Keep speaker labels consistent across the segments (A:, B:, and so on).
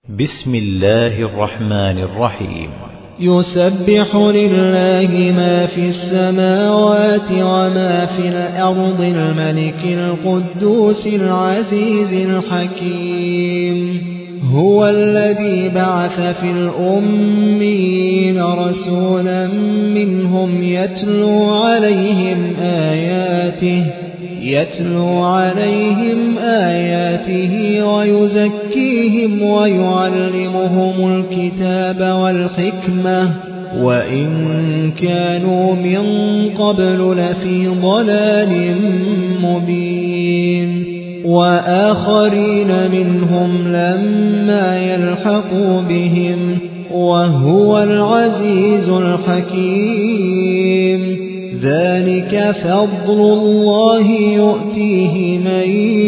A: بسم الله الرحمن الرحيم.
B: يسبح لله ما في السماوات وما في الأرض الملك القدوس العزيز الحكيم. هو الذي بعث في الأميين رسولا منهم يتلو عليهم آياته ويزكيهم ويعلمهم الكتاب والحكمة وإن كانوا من قبل لفي ضلال مبين. وآخرين منهم لما يلحقوا بهم وهو العزيز الحكيم. ذلك فضل الله يؤتيه من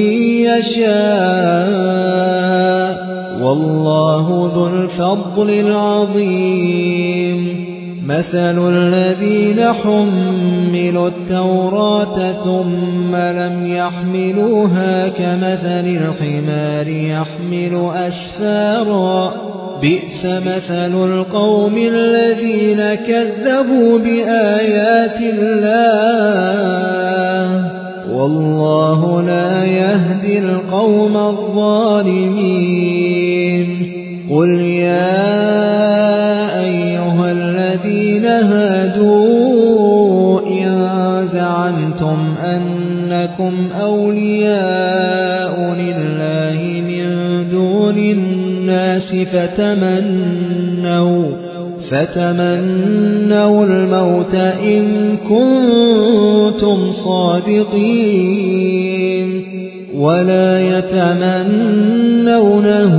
B: يشاء والله ذو الفضل العظيم. مثل الذين حملوا التوراة ثم لم يحملوها كمثل الحمار يحمل أسفارا بئس مثل القوم الذين كذبوا بآيات الله والله لا يهدي القوم الظالمين. قل يا أيها الذين هادوا إن زعمتم أنكم أولياء لله من دون الناس فتمنوا الموت إن كنتم صادقين ولا يتمنونه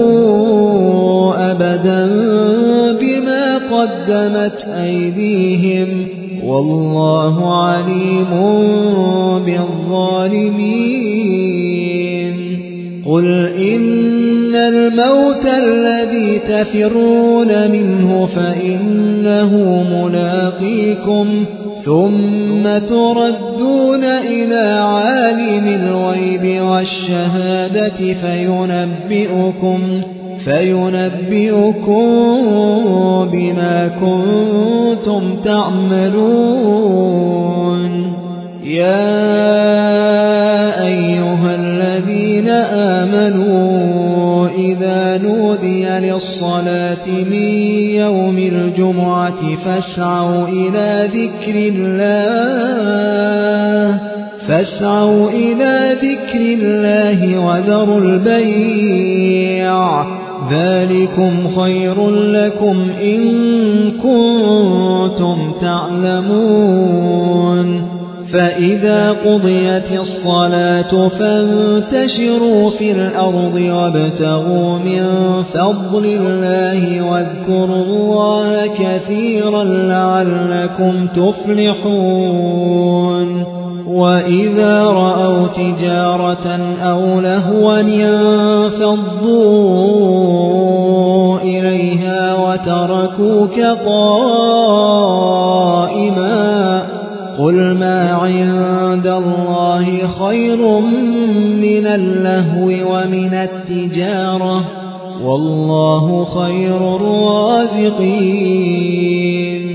B: أبدا بما قدمت أيديهم والله عليم بالظالمين. قل إن الموت الذي تفرون منه فإنه ملاقيكم ثم تردون إلى عالم الغيب والشهادة فينبئكم بما كنتم تعملون. يا أيها الذين آمنوا إذا نودي للصلاة من يوم الجمعة فاسعوا إلى ذكر الله وذروا البيع ذلكم خير لكم إن كنتم تعلمون. فإذا قضيت الصلاة فانتشروا في الأرض وابتغوا من فضل الله واذكروا الله كثيرا لعلكم تفلحون. وإذا رأوا تجارة أو لهوا انفضوا إليها وتركوك قائما قل ما عند الله خير من اللهو ومن التجارة والله خير الرازقين.